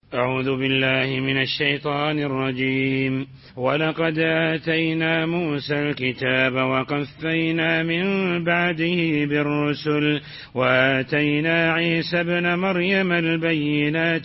أعوذ بالله من الشيطان الرجيم. ولقد آتينا موسى الكتاب وقفينا من بعده بالرسل وآتينا عيسى ابن مريم البينات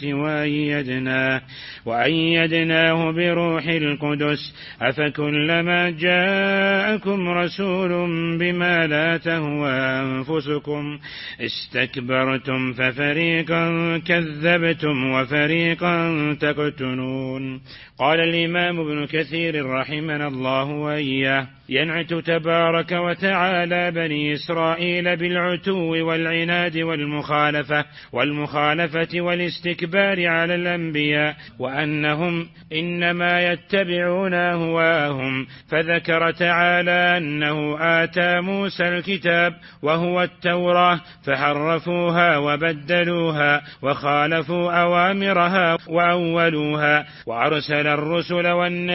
وأيدناه بروح القدس أفكلما جاءكم رسول بما لا تهوى أنفسكم استكبرتم ففريقا كذبتم وفريقا تقتلون. قال الإمام ابن كثير رحمنا الله وإياه: ينعت تبارك وتعالى بني إسرائيل بالعتو والعناد والمخالفة والاستكبار على الأنبياء وأنهم إنما يتبعون أهواءهم، فذكر تعالى أنه آتى موسى الكتاب وهو التوراة فحرفوها وبدلوها وخالفوا أوامرها وأولوها، وأرسل الرسل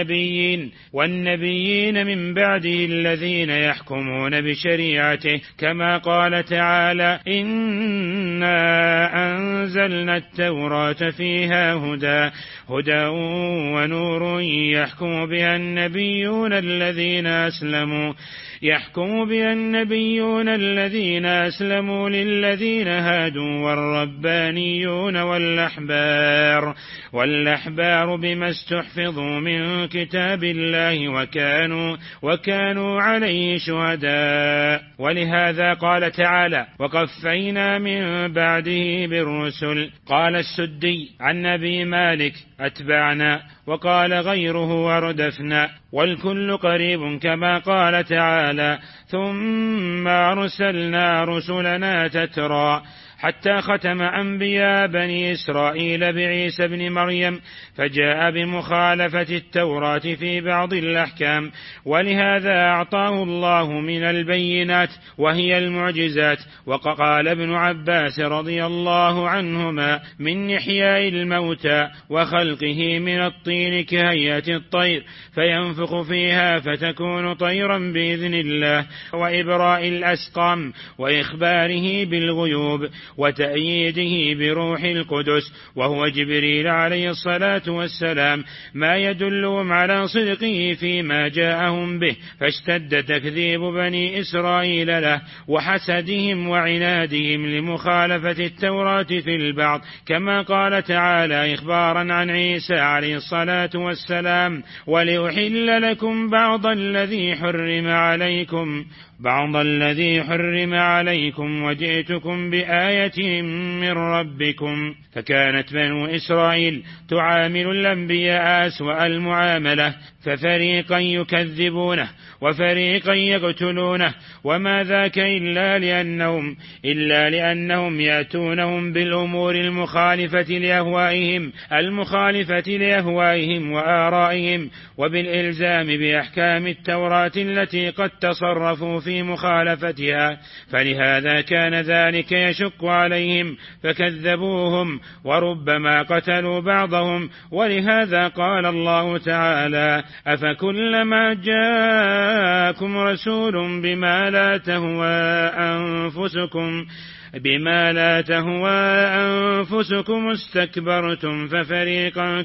والنبيين من بعده الذين يحكمون بشريعته، كما قال تعالى: إنا أنزلنا التوراة فيها هدى ونور يحكم بها النبيون الذين أسلموا للذين هادوا والربانيون والأحبار بما استحفظوا من كتاب الله وكانوا عليه شهداء. ولهذا قال تعالى: وقفينا من بعده بالرسل. قال السدي عن أبي مالك: أتبعنا، وقال غيره: وردفنا، والكل قريب، كما قال تعالى: ثم أرسلنا رسلنا تترى، حتى ختم أنبياء بني إسرائيل بعيسى بن مريم، فجاء بمخالفة التوراة في بعض الأحكام، ولهذا أعطاه الله من البينات وهي المعجزات. وقال ابن عباس رضي الله عنهما: من إحياء الموتى وخلقه من الطين كهيئة الطير فينفخ فيها فتكون طيرا بإذن الله، وإبراء الأسقام، وإخباره بالغيوب، وتأييده بروح القدس وهو جبريل عليه الصلاة والسلام، ما يدلهم على صدقه فيما جاءهم به، فاشتد تكذيب بني إسرائيل له وحسدهم وعنادهم لمخالفة التوراة في البعض، كما قال تعالى إخبارا عن عيسى عليه الصلاة والسلام: ولأحل لكم بعض الذي حرم عليكم وجئتكم بآية من ربكم. فكانت بنو إسرائيل تعامل الأنبياء أسوأ المعاملة، ففريقا يكذبونه وفريقا يقتلونه، وما ذاك إلا لأنهم يأتونهم بالأمور المخالفة لأهوائهم وآرائهم، وبالإلزام بأحكام التوراة التي قد تصرفوا في مخالفتها، فلهذا كان ذلك يشق عليهم فكذبوهم وربما قتلوا بعضهم. ولهذا قال الله تعالى: أفكلما جاءكم رسول بما لا تهوى أنفسكم استكبرتم ففريقا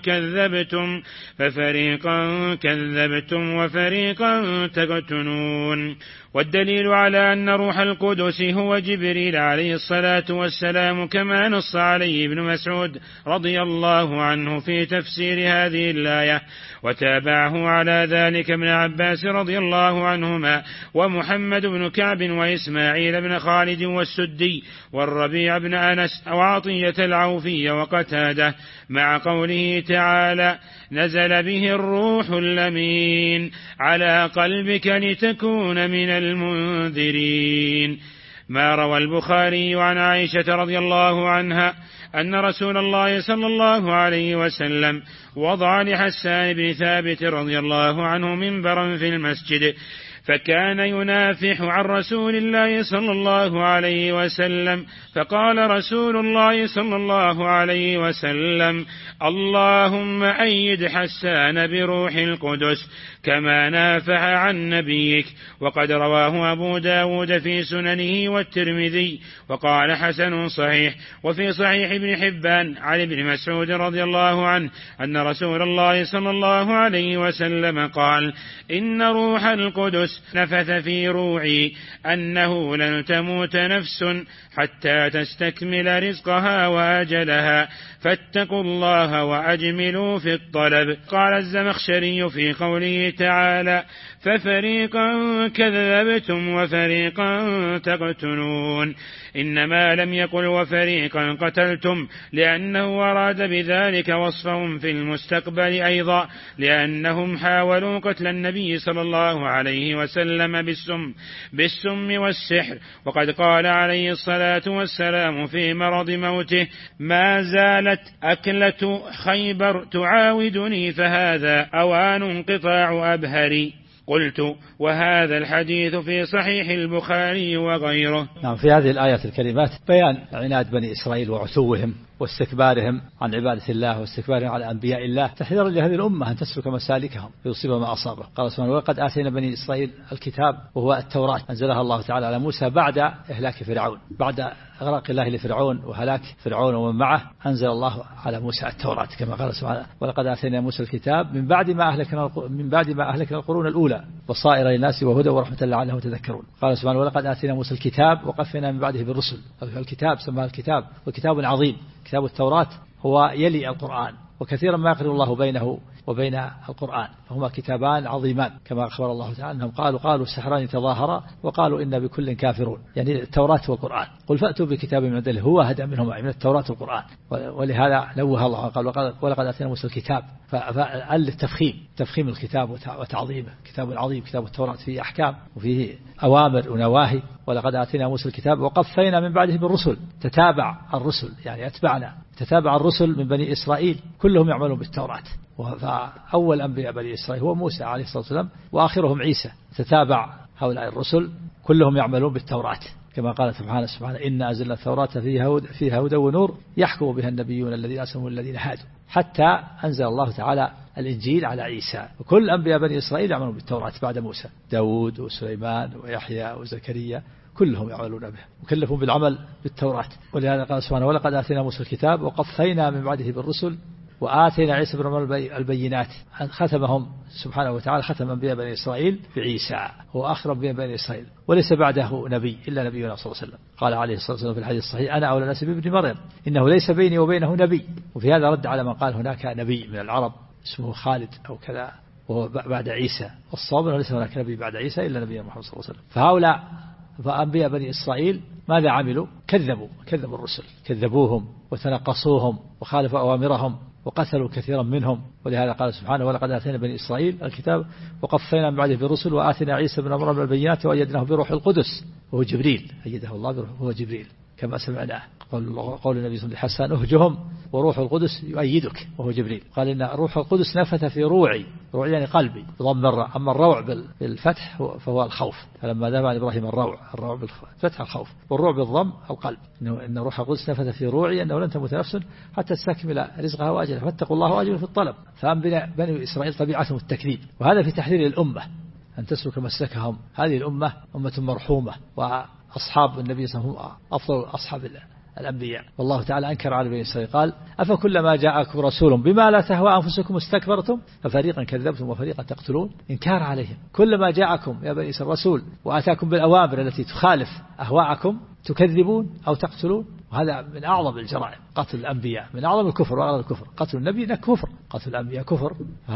كذبتم وفريقا تقتلون. والدليل على أن روح القدس هو جبريل عليه الصلاة والسلام، كما نص عليه ابن مسعود رضي الله عنه في تفسير هذه الآية، وتابعه على ذلك ابن عباس رضي الله عنهما، ومحمد بن كعب، وإسماعيل بن خالد، والسدي، والربيع بن أنس، وعطية العوفي، وقتادة، مع قوله تعالى: نزل به الروح الأمين على قلبك لتكون من المنذرين. ما روى البخاري عن عائشة رضي الله عنها أن رسول الله صلى الله عليه وسلم وضع لحسان بن ثابت رضي الله عنه منبرا في المسجد، فكان ينافح عن رسول الله صلى الله عليه وسلم، فقال رسول الله صلى الله عليه وسلم: اللهم أيد حسان بروح القدس كما نافح عن نبيك. وقد رواه أبو داود في سننه والترمذي وقال حسن صحيح. وفي صحيح ابن حبان عن ابن مسعود رضي الله عنه أن رسول الله صلى الله عليه وسلم قال: إن روح القدس نفث في روعي أنه لن تموت نفس حتى تستكمل رزقها وأجلها، فاتقوا الله وأجملوا في الطلب. قال الزمخشري في قوله تعالى: ففريقا كذبتم وفريقا تقتلون، إنما لم يقل وفريقا قتلتم لأنه أراد بذلك وصفهم في المستقبل أيضا، لأنهم حاولوا قتل النبي صلى الله عليه وسلم بالسم والسحر. وقد قال عليه الصلاة والسلام في مرض موته: ما زالت أكلة خيبر تعاودني فهذا أوان انقطاع أبهري. قلت: وهذا الحديث في صحيح البخاري وغيره. نعم. في هذه الآيات الكريمات بيان عناد بني إسرائيل وعتوهم واستكبارهم عن عبادة الله واستكبارهم على أنبياء الله، تحذيرا لهذه الأمة أن تسلك مسالكهم فيصيب ما أصابه. قال سبحانه: ولقد آتينا بني إسرائيل الكتاب وهو التوراة أنزلها الله تعالى على موسى بعد إهلاك فرعون، بعد إغراق الله لفرعون وهلاك فرعون ومن معه، أنزل الله على موسى التوراة كما قال سبحانه: ولقد آتينا موسى الكتاب من بعد ما أهلكنا القرون الأولى بصائر للناس وهدى ورحمة لعلهم يتذكرون. قال سبحانه: ولقد آتينا موسى الكتاب وقفنا من بعده بالرسل. الكتاب سماه الكتاب، وكتاب عظيم. كتاب التوراة هو يلي القرآن، وكثيرا ما يقرن الله بينه وبين القرآن، فهما كتابان عظيمان كما أخبر الله تعالى أنهم قالوا سحران تظاهرا وقالوا إن بكل كافرون، يعني التوراة والقرآن. قل فأتوا بكتاب من عند الله هو أهدى منهما، من التوراة والقرآن. ولهذا نوه الله قال: ولقد آتينا موسى الكتاب، تفخيم الكتاب وتعظيمه. كتاب عظيم كتاب التوراة، فيه أحكام وفيه أوامر ونواهي. ولقد آتينا موسى الكتاب وقفينا من بعده بالرسل، تتابع الرسل يعني أتبعنا، تتابع الرسل من بني إسرائيل كلهم يعملون بالتوراة. فأول أنبياء بني إسرائيل هو موسى عليه الصلاة والسلام وآخرهم عيسى، تتابع هؤلاء الرسل كلهم يعملون بالتوراة كما قال سبحانه: إنا أنزلنا التوراة فيها هدى ونور يحكم بها النبيون الذين أسلموا الذين هادوا، حتى أنزل الله تعالى الإنجيل على عيسى. وكل أنبياء بني إسرائيل يعملون بالتوراة بعد موسى، داود وسليمان ويحيى وزكريا كلهم يعملون به وكلفوا بالعمل بالتوراة. ولهذا قال سبحانه: ولقد آتينا موسى الكتاب وقفينا من بعده بالرسل وآتينا عيسى بن مريم البينات. ختمهم سبحانه وتعالى، ختم أنبياء بني إسرائيل بعيسى، هو آخر أنبياء بني إسرائيل، وليس بعده نبي إلا نبينا صلى الله عليه وسلم. قال عليه الصلاة والسلام في الحديث الصحيح: أنا أولى الناس بابن مريم إنه ليس بيني وبينه نبي. وفي هذا رد على من قال هناك نبي من العرب اسمه خالد أو كذا وهو بعد عيسى، والصواب أنه ليس هناك نبي بعد عيسى إلا نبينا محمد صلى الله عليه وسلم. فهؤلاء فأنبياء بني إسرائيل ماذا عملوا؟ كذبوا الرسل، كذبوهم وتنقصوهم وخالفوا أوامرهم وقتلوا كثيرا منهم. ولهذا قال سبحانه: ولقد آتينا بني إسرائيل الكتاب وقفينا من بعده بالرسل وآتينا عيسى بن مريم البينات وأيدناه بروح القدس وهو جبريل، أيده الله بروح هو جبريل كما سمعنا قول النبي صلى الله عليه وسلم: اهجهم وروح القدس يؤيدك وهو جبريل. قال: إن روح القدس نفث في روعي يعني قلبي بضم الراء، أما الروع بالفتح فهو الخوف، فلما ذهب عن إبراهيم الروع بالفتح الخوف، والروع بالضم القلب. إن روح القدس نفث في روعي أنه لن تموت نفس حتى تستكمل رزقها وأجلها، فاتقوا الله وأجلوا في الطلب. بني إسرائيل طبيعتهم التكذيب، وهذا في تحذير الأمة أن تسلك مسلكهم. هذه الأمة أمة مرحومة، وأصحاب النبي صلى الله عليه وسلم هم أفضل أصحاب الأنبياء. والله تعالى أنكر على بني إسرائيل قال: أفكلما جاءكم رسول بما لا تهوى أنفسكم استكبرتم ففريقا كذبتم وفريقا تقتلون. إنكار عليهم، كلما جاءكم يا بني إسرائيل رسول وآتاكم بالأوامر التي تخالف أهواءكم تكذبون أو تقتلون. وهذا من أعظم الجرائم، قتل الأنبياء من أعظم الكفر وأعظم الكفر. قتل النبي كفر، قتل الأنبياء كفر.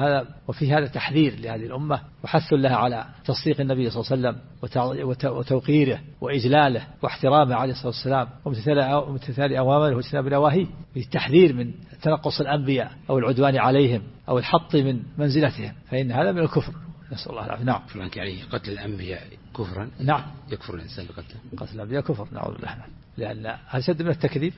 وفي هذا تحذير لهذه الأمة وحث لها على تصديق النبي صلى الله عليه وسلم وتوقيره وإجلاله واحترامه عليه الصلاة والسلام وامتثال أوامره واجتناب نواهيه، بالتحذير من تنقص الأنبياء أو العدوان عليهم أو الحط من منزلتهم، فإن هذا من الكفر، نسأل الله العافية. نعم. فلانك عليه قتل الأنبياء كفرا. نعم. يكفر الإنسان بقتله. قتل الأنبياء كفر، نعوذ بالله، لأن أشد من التكذيب.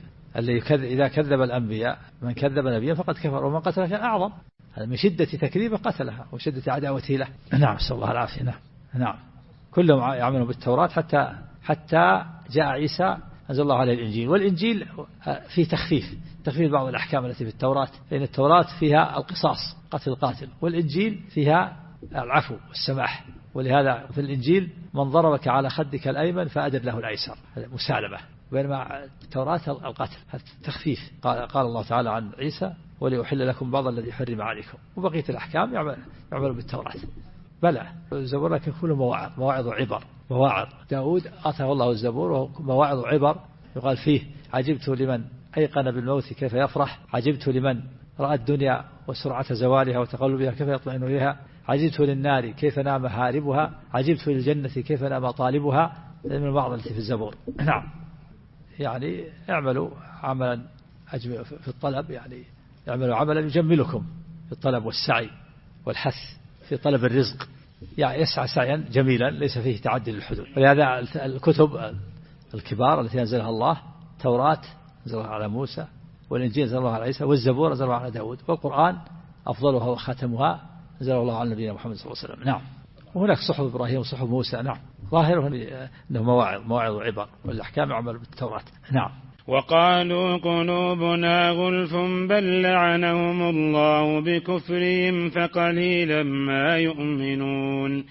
إذا كذب الأنبياء، من كذب نبيا فقد كفر، ومن قتل كان أعظم. هذا من شدة تكذيبه قتلها وشدة عداوته له. نعم، نسأل الله العافية. نعم. كلهم يعملون بالتوراة حتى جاء عيسى أنزل الله عليه الإنجيل. والإنجيل فيه تخفيف بعض الأحكام التي في التوراة، لأن التوراة فيها القصاص قتل القاتل، والإنجيل فيها العفو والسماح. ولهذا في الإنجيل من ضربك على خدك الأيمن فأدر له الأيسر، هذا مسالمة، بينما التوراة القتل تخفيف. قال الله تعالى عن عيسى وليحل لكم بعض الذي حرم عليكم، وبقية الأحكام يعمل بالتوراة. بلى الزبور لكن كله مواعظ وعبر. مواعظ داود آتاه الله الزبور ومواعظ وعبر، يقال فيه عجبت لمن أيقن بالموت كيف يفرح، عجبت لمن رأى الدنيا وسرعة زوالها وتقلبها كيف يطمئن إليها، عجبت للنار كيف نام هاربها، عجبت للجنة كيف نام طالبها، من بعض التي في الزبور. نعم، يعني اعملوا عملا في الطلب، يعني اعملوا عملا يجملكم في الطلب والسعي والحث في طلب الرزق، يعني يسعى سعيا جميلا ليس فيه تعدي للحدود. ولهذا الكتب الكبار التي أنزلها الله، التوراة أنزلها على موسى، والإنجيل أنزل الله على عيسى، والزبور أنزل الله على داود، والقرآن أفضلها وختمها أنزل الله على نبينا محمد صلى الله عليه وسلم. نعم. وهناك صحف إبراهيم وصحف موسى. نعم. ظاهره أنه مواعظ وعبر، والأحكام يعمل بالتوراة. نعم. وقالوا قلوبنا غلف بل لعنهم الله بكفرهم فقليلا ما يؤمنون.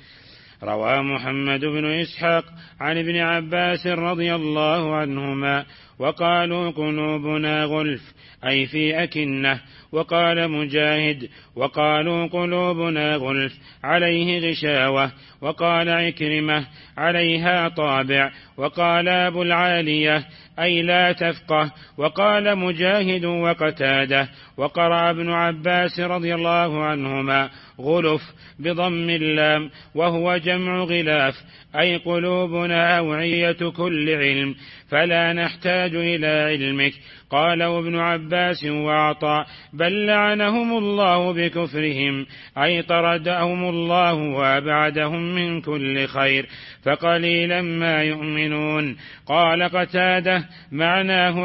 روى محمد بن إسحاق عن ابن عباس رضي الله عنهما وقالوا قلوبنا غلف أي في أكنة. وقال مجاهد وقالوا قلوبنا غلف عليه غشاوة. وقال عكرمة عليها طابع. وقال أبو العالية أي لا تفقه. وقال مجاهد وقتاده. وقرأ ابن عباس رضي الله عنهما غلف بضم اللام وهو جمع غلاف أي قلوبنا أوعية كل علم فلا نحتاج إلى علمك. قال ابن عباس وعطاء بل لعنهم الله بكفرهم أي طردهم الله وأبعدهم من كل خير فقليلا ما يؤمنون. قال قتاده معناه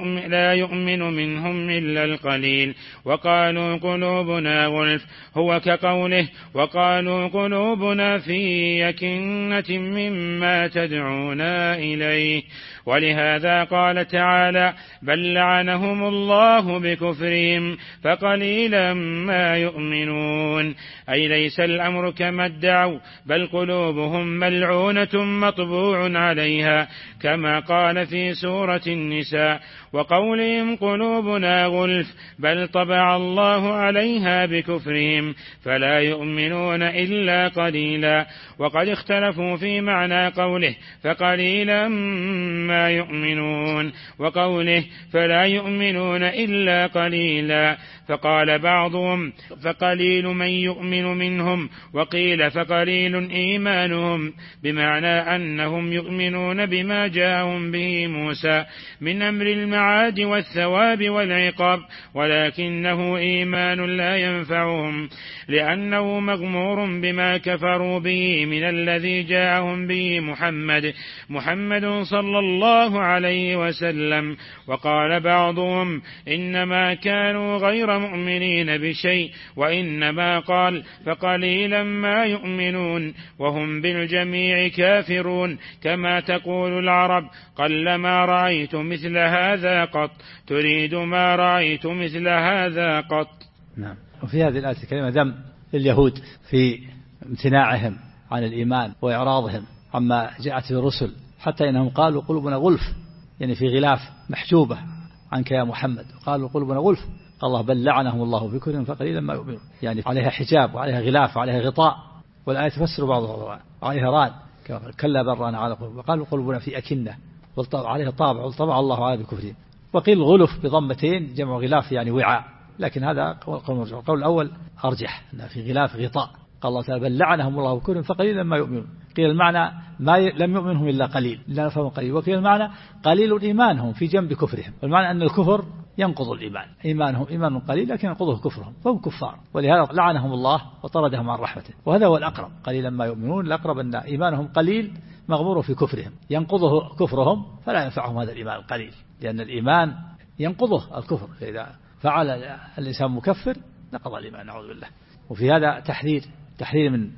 لا يؤمن منهم إلا القليل. وقالوا قلوبنا غلف هو كقوله وقالوا قلوبنا في يكنة مما تدعونا إليه. ولهذا قال تعالى بل لعنهم الله بكفرهم فقليلا ما يؤمنون أي ليس الأمر كما ادعوا بل قلوبهم ملعونة مطبوع عليها كما قال في سورة النساء. وقولهم قلوبنا غلف بل طبع الله عليها بكفرهم فلا يؤمنون إلا قليلا. وقد اختلفوا في معنى قوله فقليلا ما يؤمنون وقوله فلا يؤمنون إلا قليلا. فقال بعضهم فقليل من يؤمن منهم وقيل فقليل إيمانهم بمعنى أنهم يؤمنون بما جاءهم به موسى من أمر المعاد والثواب والعقاب ولكنه إيمان لا ينفعهم لأنه مغمور بما كفروا به من الذي جاءهم به محمد صلى الله عليه وسلم. وقال بعضهم إنما كانوا غير مؤمنين بشيء وإنما قال فقليلا ما يؤمنون وهم بالجميع كافرون كما تقول العرب قلما رأيت مثل هذا قط تريد ما رأيت مثل هذا قط. نعم. وفي هذه الآية الكريمة ذم لليهود في امتناعهم عن الإيمان وإعراضهم عما جاءت الرسل حتى إنهم قالوا قلوبنا غلف يعني في غلاف محجوبة عنك يا محمد. قالوا قلوبنا غلف قال الله بل لعنهم الله بكفرهم فقليلا ما يؤمنون يعني عليها حجاب وعليها غلاف وعليها غطاء. والآية تفسر بعضها عليها ران كلا بران على قلوب. وقالوا قلوبنا في أكنة عليها طابع وطبع الله على بكفرهم. وقيل غلف بضمتين جمع غلاف يعني وعاء لكن هذا قول مرجع. القول الأول أرجح أنها في غلاف غطاء. قال الله تعالى بل لعنهم الله بكفرهم فقليلا ما يؤمنون. قيل المعنى ما لم يؤمنهم إلا قليل إلا نفهم قليل. وقيل المعنى قليل إيمانهم في جنب كفرهم. والمعنى أن الكفر ينقض الإيمان إيمانهم إيمان قليل لكن ينقضه كفرهم فهم كفار ولهذا لعنهم الله وطردهم عن رحمته. وهذا هو الأقرب قليلا ما يؤمنون. الأقرب أن إيمانهم قليل مغمور في كفرهم ينقضه كفرهم فلا ينفعهم هذا الإيمان القليل لأن الإيمان ينقضه الكفر. إذا فعل الإنسان مكفر نقض الإيمان نعوذ بالله. وفي هذا تحذير من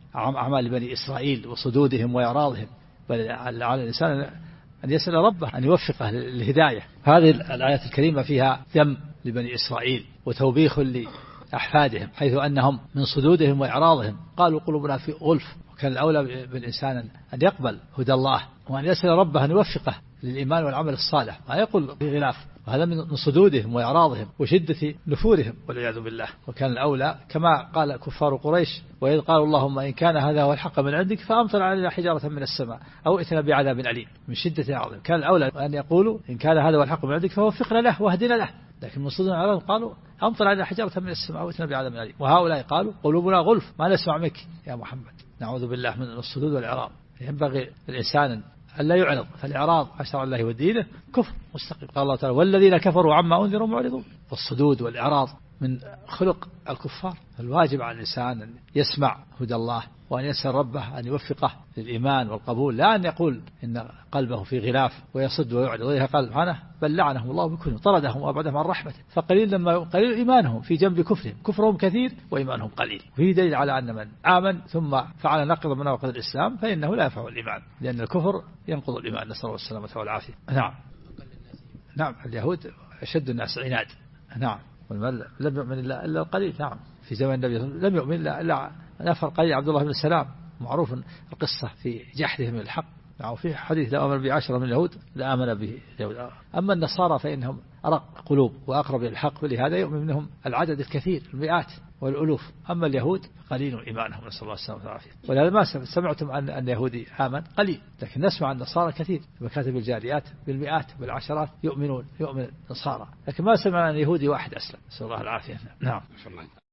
أعمال بني إسرائيل وصدودهم وإعراضهم، بل على الإنسان أن يسأل ربه أن يوفقه للهداية. هذه الآيات الكريمة فيها ذم لبني إسرائيل وتوبيخ لأحفادهم، حيث أنهم من صدودهم وإعراضهم قالوا قلوبنا في غلف. وكان الأولى بالإنسان أن يقبل هدى الله وأن يسأل ربه أن يوفقه للإيمان والعمل الصالح، ما يقول في غلاف. وهذا من صدودهم وإعراضهم وشدة نفورهم والعياذ بالله. وكان الأولى كما قال كفار قريش: وإذ قالوا اللهم إن كان هذا هو الحق من عندك فأمطر علينا حجارة من السماء أو ائتنا بعذاب أليم. من شدة إعراضهم كان الأولى أن يقولوا إن كان هذا هو الحق من عندك فوفقنا له واهدنا له، لكن من صدودهم وإعراضهم قالوا أمطر علينا حجارة من السماء أو ائتنا بعذاب أليم. وهؤلاء قالوا قلوبنا غلف ما نسمع منك يا محمد. نعوذ بالله من الصدود والإعراض. ينبغي الإنسان ألا يعرض، فالإعراض عن شرع الله ودينه كفر مستقيم. قال الله تعالى: والذين كفروا عما أنذروا معرضون. والصدود والإعراض من خلق الكفار. الواجب على الإنسان أن يسمع هدى الله وأن يسأل ربه أن يوفقه للإيمان والقبول، لا أن يقول إن قلبه في غلاف ويصد ويعرض ويها قلب عنه، بل لعنهم الله بكفرهم طردهم وأبعدهم عن رحمته. فقليل لما قليل إيمانهم في جنب كفرهم، كفرهم كثير وإيمانهم قليل. وفي دليل على أن من آمن ثم فعل نقض من نواقض الإسلام فإنه لا ينفع الإيمان، لأن الكفر ينقض الإيمان، نسأل الله السلامة والعافية. نعم اليهود أشد الناس عناد. نعم لم يؤمن إلا القليل. نعم في زمن النبي لم يؤمن إلا نفر قليل. عبد الله بن السلام معروف القصة في جحدهم الحق. وفي حديث: لو آمن ب10 من اليهود لآمن به اليهود. أما النصارى فإنهم أرق قلوب وأقرب إلى الحق، ولهذا يؤمن منهم العدد الكثير المئات والألوف. أما اليهود قليل إيمانهم، نسأل الله السلامة والعافية. ولهذا ما سمعتم أن يهودي آمن قليل، لكن نسمع النصارى كثير، مكاتب الجاليات بالمئات بالعشرات يؤمن النصارى، لكن ما سمعنا أن يهودي واحد أسلم، نسأل الله العافية. نعم.